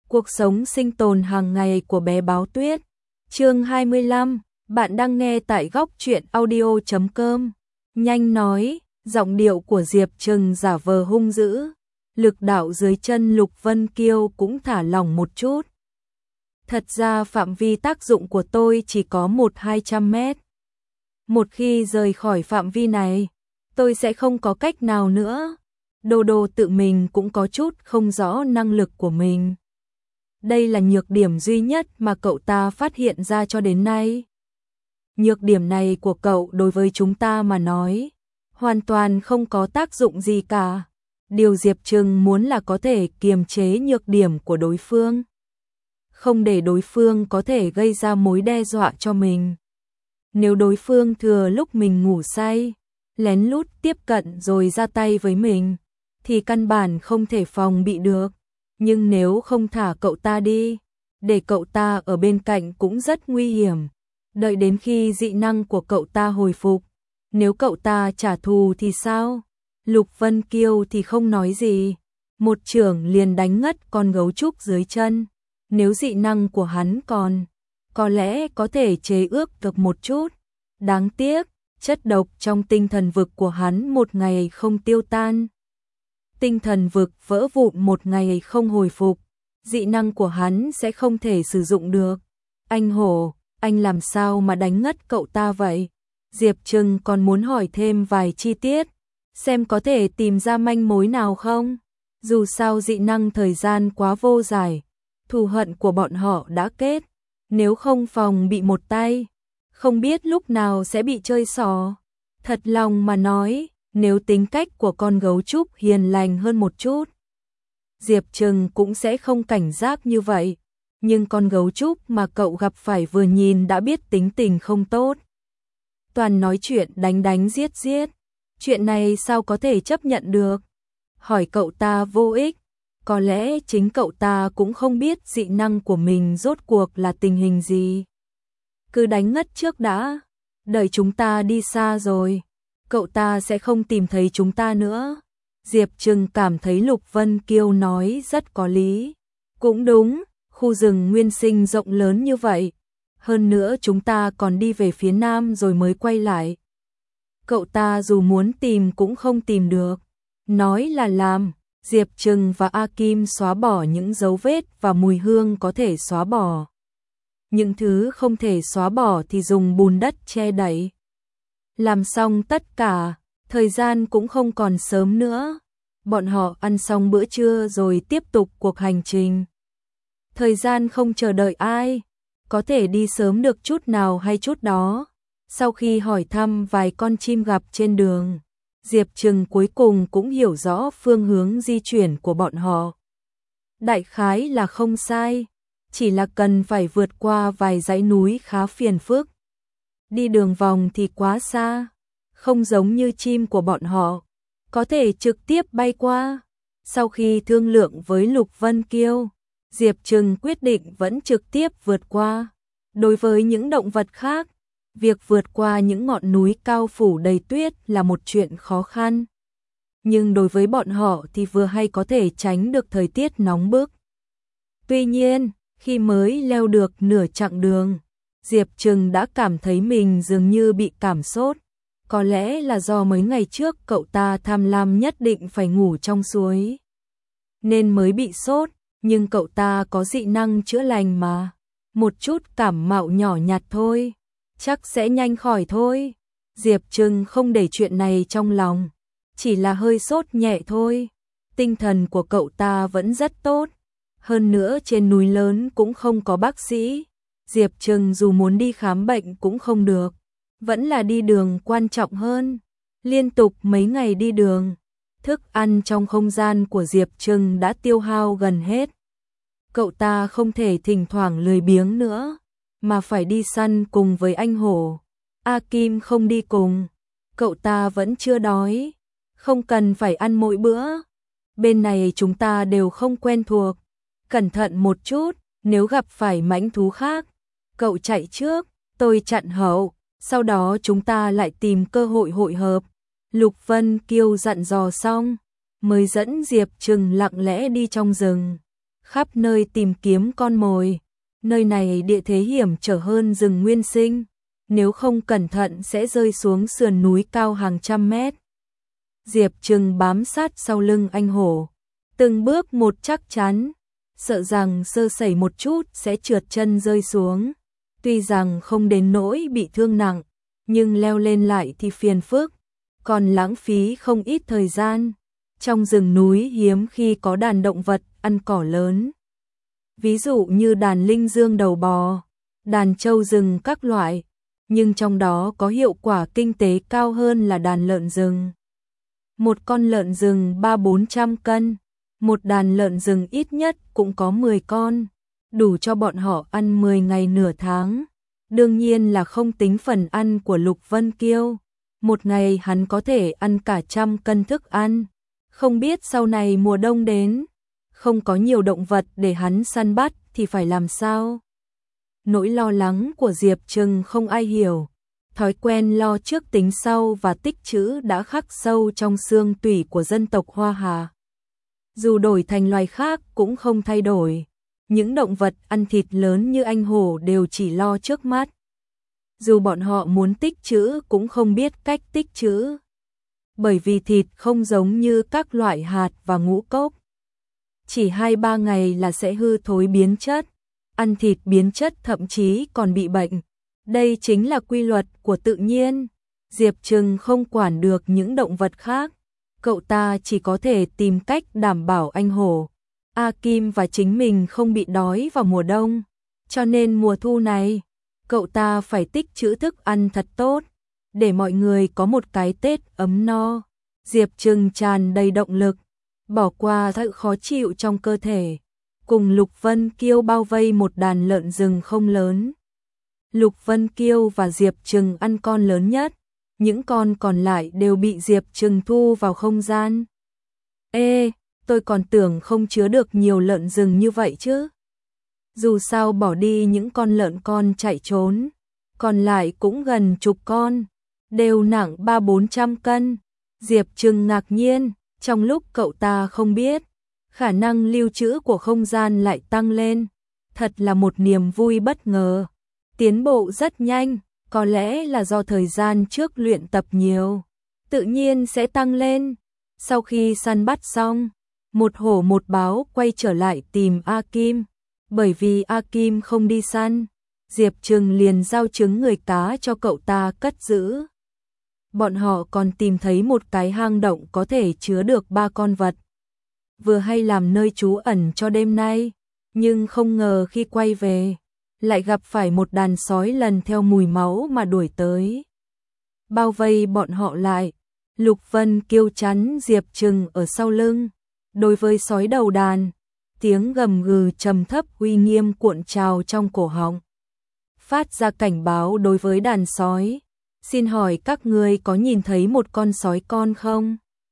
Cuộc sống sinh tồn hàng ngày của bé báo tuyết. Chương 25, bạn đang nghe tại góc truyện audio.com. Nhanh nói, giọng điệu của Diệp Trừng giả vờ hung dữ. Lực đạo dưới chân Lục Vân Kiêu cũng thả lỏng một chút. Thật ra phạm vi tác dụng của tôi chỉ có 1-200 mét. Một khi rời khỏi phạm vi này, tôi sẽ không có cách nào nữa. Đô Đô tự mình cũng có chút không rõ năng lực của mình. Đây là nhược điểm duy nhất mà cậu ta phát hiện ra cho đến nay. Nhược điểm này của cậu đối với chúng ta mà nói, hoàn toàn không có tác dụng gì cả. Điều Diệp Trừng muốn là có thể kiềm chế nhược điểm của đối phương. Không để đối phương có thể gây ra mối đe dọa cho mình. Nếu đối phương thừa lúc mình ngủ say, lén lút tiếp cận rồi ra tay với mình, thì căn bản không thể phòng bị được. Nhưng nếu không thả cậu ta đi, để cậu ta ở bên cạnh cũng rất nguy hiểm. Đợi đến khi dị năng của cậu ta hồi phục, nếu cậu ta trả thù thì sao? Lục Vân Kiêu thì không nói gì, một chưởng liền đánh ngất con gấu trúc dưới chân. Nếu dị năng của hắn còn, có lẽ có thể chế ước được một chút. Đáng tiếc, chất độc trong tinh thần vực của hắn một ngày không tiêu tan. Tinh thần vực vỡ vụn một ngày không hồi phục, dị năng của hắn sẽ không thể sử dụng được. Anh Hổ, anh làm sao mà đánh ngất cậu ta vậy? Diệp Trừng còn muốn hỏi thêm vài chi tiết, xem có thể tìm ra manh mối nào không. Dù sao dị năng thời gian quá vô giải, thù hận của bọn họ đã kết. Nếu không phòng bị một tay, không biết lúc nào sẽ bị chơi xỏ. Thật lòng mà nói, nếu tính cách của con gấu trúc hiền lành hơn một chút, Diệp Trừng cũng sẽ không cảnh giác như vậy. Nhưng con gấu trúc mà cậu gặp phải vừa nhìn đã biết tính tình không tốt. Toàn nói chuyện đánh đánh giết giết. Chuyện này sao có thể chấp nhận được? Hỏi cậu ta vô ích. Có lẽ chính cậu ta cũng không biết dị năng của mình rốt cuộc là tình hình gì. Cứ đánh ngất trước đã. Đợi chúng ta đi xa rồi, cậu ta sẽ không tìm thấy chúng ta nữa. Diệp Trừng cảm thấy Lục Vân Kiêu nói rất có lý. Cũng đúng, khu rừng nguyên sinh rộng lớn như vậy. Hơn nữa chúng ta còn đi về phía nam rồi mới quay lại. Cậu ta dù muốn tìm cũng không tìm được. Nói là làm, Diệp Trừng và A Kim xóa bỏ những dấu vết và mùi hương có thể xóa bỏ. Những thứ không thể xóa bỏ thì dùng bùn đất che đậy. Làm xong tất cả, thời gian cũng không còn sớm nữa. Bọn họ ăn xong bữa trưa rồi tiếp tục cuộc hành trình. Thời gian không chờ đợi ai, có thể đi sớm được chút nào hay chút đó. Sau khi hỏi thăm vài con chim gặp trên đường, Diệp Trừng cuối cùng cũng hiểu rõ phương hướng di chuyển của bọn họ. Đại khái là không sai, chỉ là cần phải vượt qua vài dãy núi khá phiền phức. Đi đường vòng thì quá xa, không giống như chim của bọn họ, có thể trực tiếp bay qua. Sau khi thương lượng với Lục Vân Kiêu, Diệp Trừng quyết định vẫn trực tiếp vượt qua. Đối với những động vật khác, việc vượt qua những ngọn núi cao phủ đầy tuyết là một chuyện khó khăn. Nhưng đối với bọn họ thì vừa hay có thể tránh được thời tiết nóng bức. Tuy nhiên, khi mới leo được nửa chặng đường, Diệp Trừng đã cảm thấy mình dường như bị cảm sốt. Có lẽ là do mấy ngày trước cậu ta tham lam nhất định phải ngủ trong suối, nên mới bị sốt, nhưng cậu ta có dị năng chữa lành mà. Một chút cảm mạo nhỏ nhặt thôi, chắc sẽ nhanh khỏi thôi. Diệp Trừng không để chuyện này trong lòng, chỉ là hơi sốt nhẹ thôi. Tinh thần của cậu ta vẫn rất tốt. Hơn nữa trên núi lớn cũng không có bác sĩ. Diệp Trừng dù muốn đi khám bệnh cũng không được. Vẫn là đi đường quan trọng hơn. Liên tục mấy ngày đi đường, thức ăn trong không gian của Diệp Trừng đã tiêu hao gần hết. Cậu ta không thể thỉnh thoảng lười biếng nữa, mà phải đi săn cùng với anh Hổ. A Kim không đi cùng, cậu ta vẫn chưa đói, không cần phải ăn mỗi bữa. Bên này chúng ta đều không quen thuộc, cẩn thận một chút, nếu gặp phải mãnh thú khác, cậu chạy trước, tôi chặn hậu, sau đó chúng ta lại tìm cơ hội hội hợp. Lục Vân Kiêu dặn dò xong, mới dẫn Diệp Trừng lặng lẽ đi trong rừng. khắp nơi tìm kiếm con mồi. Nơi này địa thế hiểm trở hơn rừng nguyên sinh, nếu không cẩn thận sẽ rơi xuống sườn núi cao hàng trăm mét. Diệp Trừng bám sát sau lưng anh hổ, từng bước một chắc chắn, sợ rằng sơ sẩy một chút sẽ trượt chân rơi xuống. Tuy rằng không đến nỗi bị thương nặng, nhưng leo lên lại thì phiền phức, còn lãng phí không ít thời gian. Trong rừng núi hiếm khi có đàn động vật ăn cỏ lớn. Ví dụ như đàn linh dương đầu bò, đàn trâu rừng các loại, nhưng trong đó có hiệu quả kinh tế cao hơn là đàn lợn rừng. Một con lợn rừng 300-400 cân, một đàn lợn rừng ít nhất cũng có 10 con, đủ cho bọn họ ăn 10 ngày nửa tháng. Đương nhiên là không tính phần ăn của Lục Vân Kiêu, một ngày hắn có thể ăn cả 100 cân thức ăn. Không biết sau này mùa đông đến, không có nhiều động vật để hắn săn bắt thì phải làm sao? Nỗi lo lắng của Diệp Trừng không ai hiểu. Thói quen lo trước tính sau và tích trữ đã khắc sâu trong xương tủy của dân tộc Hoa Hà. Dù đổi thành loài khác cũng không thay đổi. Những động vật ăn thịt lớn như anh hổ đều chỉ lo trước mắt. Dù bọn họ muốn tích trữ cũng không biết cách tích trữ. Bởi vì thịt không giống như các loại hạt và ngũ cốc. Chỉ 2-3 ngày là sẽ hư thối biến chất. Ăn thịt biến chất thậm chí còn bị bệnh. Đây chính là quy luật của tự nhiên. Diệp Trừng không quản được những động vật khác. Cậu ta chỉ có thể tìm cách đảm bảo anh hổ, A Kim và chính mình không bị đói vào mùa đông. Cho nên mùa thu này, cậu ta phải tích trữ thức ăn thật tốt, để mọi người có một cái Tết ấm no. Diệp Trừng tràn đầy động lực, bỏ qua sự khó chịu trong cơ thể, cùng Lục Vân Kiêu bao vây một đàn lợn rừng không lớn. Lục Vân Kiêu và Diệp Trừng ăn con lớn nhất, những con còn lại đều bị Diệp Trừng thu vào không gian. Ê, tôi còn tưởng không chứa được nhiều lợn rừng như vậy chứ. Dù sao bỏ đi những con lợn con chạy trốn, còn lại cũng gần chục con, đều nặng 300-400 cân. Diệp Trừng ngạc nhiên, trong lúc cậu ta không biết, khả năng lưu trữ của không gian lại tăng lên. Thật là một niềm vui bất ngờ. Tiến bộ rất nhanh, có lẽ là do thời gian trước luyện tập nhiều, tự nhiên sẽ tăng lên. Sau khi săn bắt xong, một hổ một báo quay trở lại tìm A Kim. Bởi vì A Kim không đi săn, Diệp Trừng liền giao trứng người cá cho cậu ta cất giữ. Bọn họ còn tìm thấy một cái hang động có thể chứa được 3 con vật, vừa hay làm nơi trú ẩn cho đêm nay. Nhưng không ngờ khi quay về, lại gặp phải một đàn sói lần theo mùi máu mà đuổi tới. Bao vây bọn họ lại, Lục Vân Kiêu chắn Diệp Trừng ở sau lưng. Đối với sói đầu đàn, tiếng gầm gừ trầm thấp uy nghiêm cuộn trào trong cổ họng, phát ra cảnh báo đối với đàn sói. Xin hỏi các ngươi có nhìn thấy một con sói con không?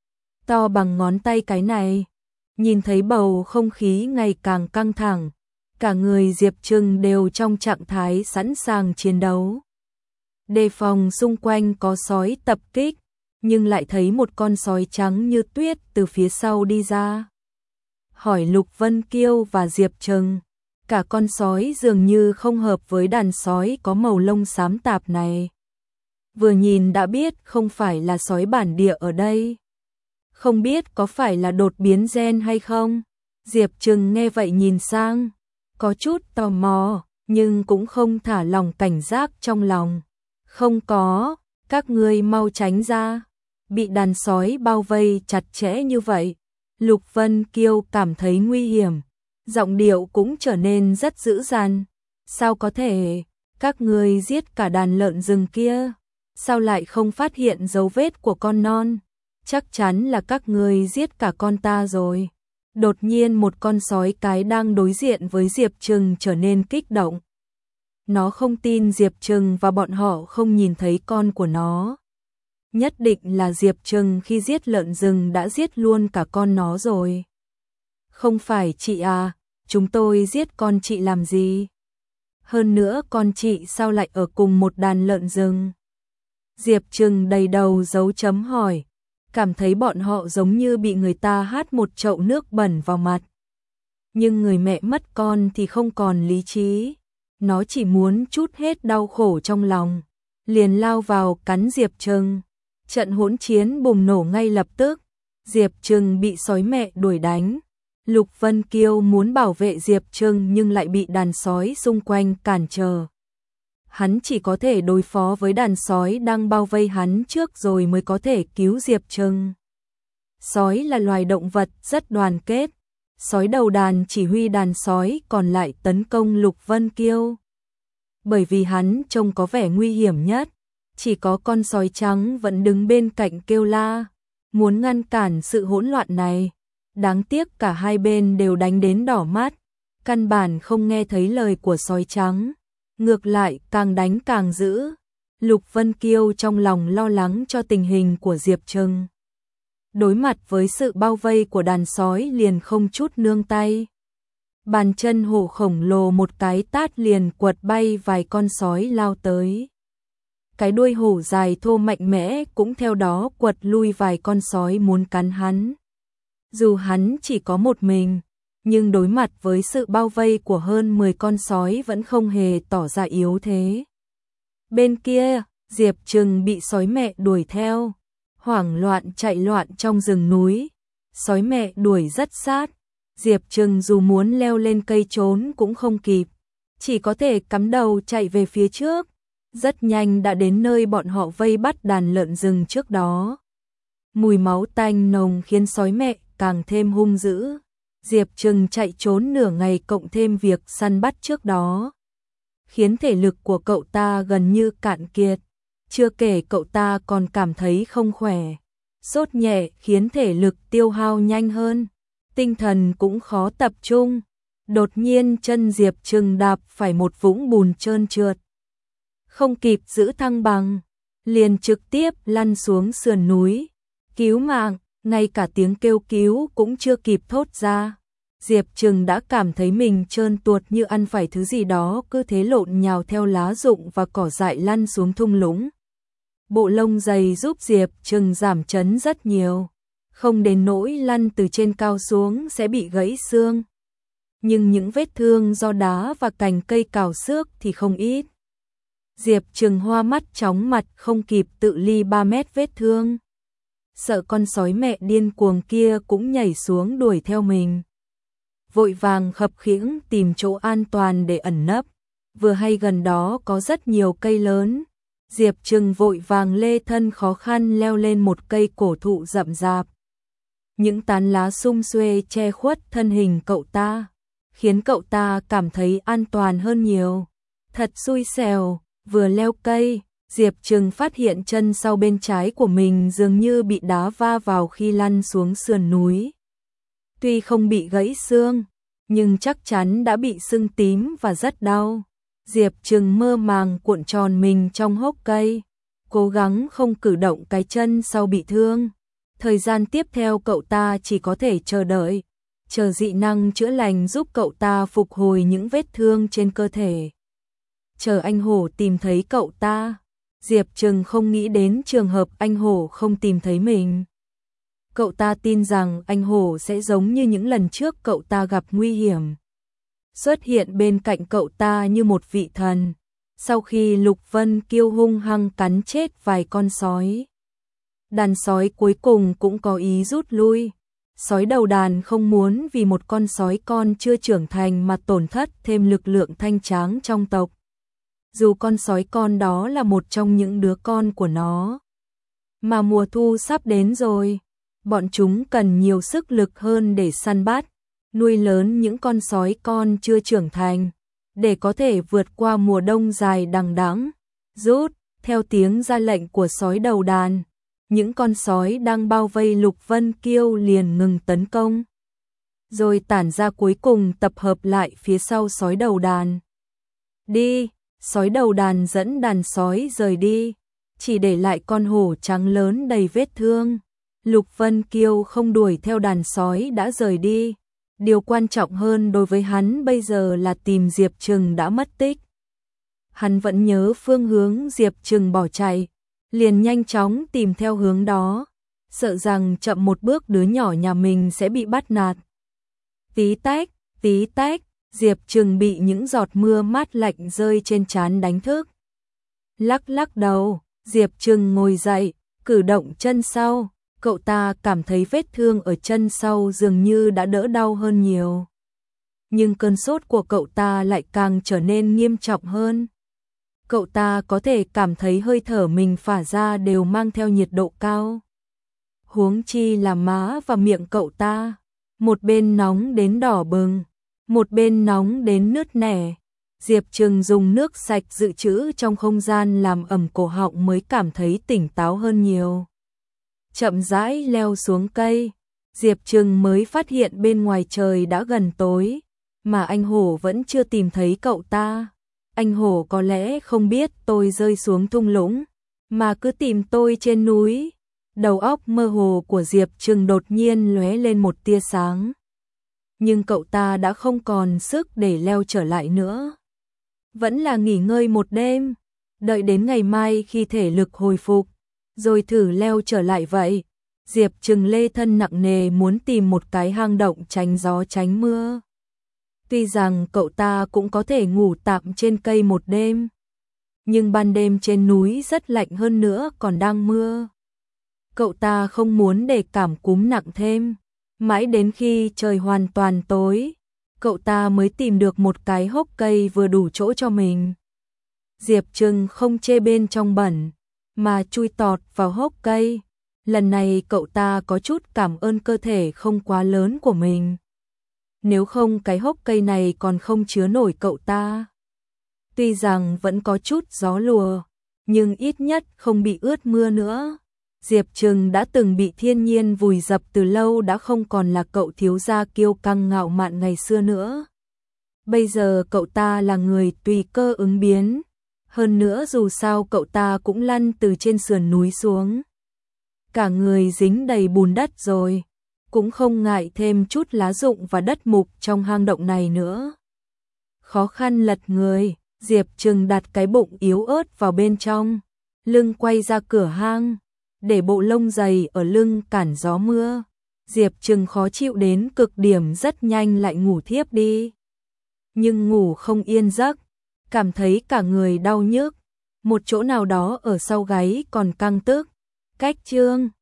To bằng ngón tay cái này. Nhìn thấy bầu không khí ngày càng căng thẳng, cả người Diệp Trừng đều trong trạng thái sẵn sàng chiến đấu. Đề phòng xung quanh có sói tập kích, nhưng lại thấy một con sói trắng như tuyết từ phía sau đi ra. Hỏi Lục Vân Kiêu và Diệp Trừng, cả con sói dường như không hợp với đàn sói có màu lông xám tạp này. Vừa nhìn đã biết không phải là sói bản địa ở đây. Không biết có phải là đột biến gen hay không? Diệp Trừng nghe vậy nhìn sang, có chút tò mò, nhưng cũng không thả lòng cảnh giác trong lòng. Không có, các ngươi mau tránh ra. Bị đàn sói bao vây chặt chẽ như vậy, Lục Vân Kiêu cảm thấy nguy hiểm, giọng điệu cũng trở nên rất dữ dằn. Sao có thể, các ngươi giết cả đàn lợn rừng kia, sao lại không phát hiện dấu vết của con non? Chắc chắn là các ngươi giết cả con ta rồi. Đột nhiên một con sói cái đang đối diện với Diệp Trừng trở nên kích động. Nó không tin Diệp Trừng và bọn họ không nhìn thấy con của nó. Nhất định là Diệp Trừng khi giết lợn rừng đã giết luôn cả con nó rồi. Không phải chị à, chúng tôi giết con chị làm gì? Hơn nữa con chị sao lại ở cùng một đàn lợn rừng? Diệp Trừng đầy đầu dấu chấm hỏi, cảm thấy bọn họ giống như bị người ta hát một chậu nước bẩn vào mặt. nhưng người mẹ mất con thì không còn lý trí. Nó chỉ muốn trút hết đau khổ trong lòng, liền lao vào cắn Diệp Trừng. Trận hỗn chiến bùng nổ ngay lập tức, Diệp Trừng bị sói mẹ đuổi đánh. Lục Vân Kiêu muốn bảo vệ Diệp Trừng nhưng lại bị đàn sói xung quanh cản trở. Hắn chỉ có thể đối phó với đàn sói đang bao vây hắn trước rồi mới có thể cứu Diệp Trừng. Sói là loài động vật rất đoàn kết. Sói đầu đàn chỉ huy đàn sói còn lại tấn công Lục Vân Kiêu. Bởi vì hắn trông có vẻ nguy hiểm nhất, chỉ có con sói trắng vẫn đứng bên cạnh kêu la, muốn ngăn cản sự hỗn loạn này. Đáng tiếc cả hai bên đều đánh đến đỏ mắt, căn bản không nghe thấy lời của sói trắng, ngược lại càng đánh càng dữ. Lục Vân Kiêu trong lòng lo lắng cho tình hình của Diệp Trừng. Đối mặt với sự bao vây của đàn sói liền không chút nương tay. Bàn chân hổ khổng lồ một cái tát liền quật bay vài con sói lao tới. Cái đuôi hổ dài thô mạnh mẽ cũng theo đó quật lui vài con sói muốn cắn hắn. Dù hắn chỉ có một mình, nhưng đối mặt với sự bao vây của hơn 10 con sói vẫn không hề tỏ ra yếu thế. Bên kia, Diệp Trừng bị sói mẹ đuổi theo, hoảng loạn chạy loạn trong rừng núi. Sói mẹ đuổi rất sát, Diệp Trừng dù muốn leo lên cây trốn cũng không kịp, chỉ có thể cắm đầu chạy về phía trước. Rất nhanh đã đến nơi bọn họ vây bắt đàn lợn rừng trước đó. Mùi máu tanh nồng khiến sói mẹ càng thêm hung dữ. Diệp Trừng chạy trốn nửa ngày cộng thêm việc săn bắt trước đó, khiến thể lực của cậu ta gần như cạn kiệt. Chưa kể cậu ta còn cảm thấy không khỏe. Sốt nhẹ khiến thể lực tiêu hao nhanh hơn, tinh thần cũng khó tập trung. Đột nhiên chân Diệp Trừng đạp phải một vũng bùn trơn trượt. Không kịp giữ thăng bằng, liền trực tiếp lăn xuống sườn núi. Cứu mạng, ngay cả tiếng kêu cứu cũng chưa kịp thốt ra. Diệp Trừng đã cảm thấy mình trơn tuột như ăn phải thứ gì đó, cứ thế lộn nhào theo lá rụng và cỏ dại lăn xuống thung lũng. Bộ lông dày giúp Diệp Trừng giảm chấn rất nhiều, không đến nỗi lăn từ trên cao xuống sẽ bị gãy xương. Nhưng những vết thương do đá và cành cây cào xước thì không ít. Diệp Trừng hoa mắt chóng mặt không kịp tự ly 3 mét vết thương. Sợ con sói mẹ điên cuồng kia cũng nhảy xuống đuổi theo mình. Vội vàng khập khiễng tìm chỗ an toàn để ẩn nấp. Vừa hay gần đó có rất nhiều cây lớn. Diệp Trừng vội vàng lê thân khó khăn leo lên một cây cổ thụ rậm rạp. Những tán lá sum xuê che khuất thân hình cậu ta, khiến cậu ta cảm thấy an toàn hơn nhiều. Thật xui xẻo, vừa leo cây, Diệp Trừng phát hiện chân sau bên trái của mình dường như bị đá va vào khi lăn xuống sườn núi. Tuy không bị gãy xương, nhưng chắc chắn đã bị sưng tím và rất đau. Diệp Trừng mơ màng cuộn tròn mình trong hốc cây, cố gắng không cử động cái chân sau bị thương. Thời gian tiếp theo cậu ta chỉ có thể chờ đợi, chờ dị năng chữa lành giúp cậu ta phục hồi những vết thương trên cơ thể. Chờ anh hổ tìm thấy cậu ta, Diệp Trừng không nghĩ đến trường hợp anh hổ không tìm thấy mình. Cậu ta tin rằng anh hổ sẽ giống như những lần trước cậu ta gặp nguy hiểm, xuất hiện bên cạnh cậu ta như một vị thần. Sau khi Lục Vân Kiêu hung hăng cắn chết vài con sói, đàn sói cuối cùng cũng có ý rút lui. Sói đầu đàn không muốn vì một con sói con chưa trưởng thành mà tổn thất thêm lực lượng thanh tráng trong tộc. Dù con sói con đó là một trong những đứa con của nó. Mà mùa thu sắp đến rồi, bọn chúng cần nhiều sức lực hơn để săn bắt, nuôi lớn những con sói con chưa trưởng thành, để có thể vượt qua mùa đông dài đằng đẵng. Rút, theo tiếng ra lệnh của sói đầu đàn, những con sói đang bao vây Lục Vân Kiêu liền ngừng tấn công, rồi tản ra cuối cùng tập hợp lại phía sau sói đầu đàn. Đi, sói đầu đàn dẫn đàn sói rời đi, chỉ để lại con hổ trắng lớn đầy vết thương. Lục Vân Kiêu không đuổi theo đàn sói đã rời đi. Điều quan trọng hơn đối với hắn bây giờ là tìm Diệp Trừng đã mất tích. Hắn vẫn nhớ phương hướng Diệp Trừng bỏ chạy, liền nhanh chóng tìm theo hướng đó, sợ rằng chậm một bước đứa nhỏ nhà mình sẽ bị bắt nạt. Tí tách, Tí tách, Diệp Trừng bị những giọt mưa mát lạnh rơi trên trán đánh thức. Lắc lắc đầu, Diệp Trừng ngồi dậy, cử động chân sau, cậu ta cảm thấy vết thương ở chân sau dường như đã đỡ đau hơn nhiều. Nhưng cơn sốt của cậu ta lại càng trở nên nghiêm trọng hơn. Cậu ta có thể cảm thấy hơi thở mình phả ra đều mang theo nhiệt độ cao. Huống chi là má và miệng cậu ta, một bên nóng đến đỏ bừng, một bên nóng đến nứt nẻ. Diệp Trừng dùng nước sạch dự trữ trong không gian làm ẩm cổ họng mới cảm thấy tỉnh táo hơn nhiều. Chậm rãi leo xuống cây, Diệp Trừng mới phát hiện bên ngoài trời đã gần tối, mà anh Hổ vẫn chưa tìm thấy cậu ta. Anh Hổ có lẽ không biết tôi rơi xuống thung lũng, mà cứ tìm tôi trên núi. Đầu óc mơ hồ của Diệp Trừng đột nhiên lóe lên một tia sáng. Nhưng cậu ta đã không còn sức để leo trở lại nữa. Vẫn là nghỉ ngơi một đêm, đợi đến ngày mai khi thể lực hồi phục, rồi thử leo trở lại vậy. Diệp Trừng lê thân nặng nề muốn tìm một cái hang động tránh gió tránh mưa. Tuy rằng cậu ta cũng có thể ngủ tạm trên cây một đêm, nhưng ban đêm trên núi rất lạnh hơn nữa còn đang mưa. Cậu ta không muốn để cảm cúm nặng thêm. Mãi đến khi trời hoàn toàn tối, cậu ta mới tìm được một cái hốc cây vừa đủ chỗ cho mình. Diệp Trừng không chê bên trong bẩn, mà chui tọt vào hốc cây. Lần này cậu ta có chút cảm ơn cơ thể không quá lớn của mình. Nếu không cái hốc cây này còn không chứa nổi cậu ta. Tuy rằng vẫn có chút gió lùa, nhưng ít nhất không bị ướt mưa nữa. Diệp Trừng đã từng bị thiên nhiên vùi dập từ lâu, đã không còn là cậu thiếu gia kiêu căng ngạo mạn ngày xưa nữa. Bây giờ cậu ta là người tùy cơ ứng biến. Hơn nữa dù sao cậu ta cũng lăn từ trên sườn núi xuống. Cả người dính đầy bùn đất rồi, cũng không ngại thêm chút lá rụng và đất mục trong hang động này nữa. Khó khăn lật người, Diệp Trừng đặt cái bụng yếu ớt vào bên trong, lưng quay ra cửa hang, để bộ lông dày ở lưng cản gió mưa. Diệp Trừng khó chịu đến cực điểm, rất nhanh lại ngủ thiếp đi. Nhưng ngủ không yên giấc, cảm thấy cả người đau nhức, một chỗ nào đó ở sau gáy còn căng tức. Cách chương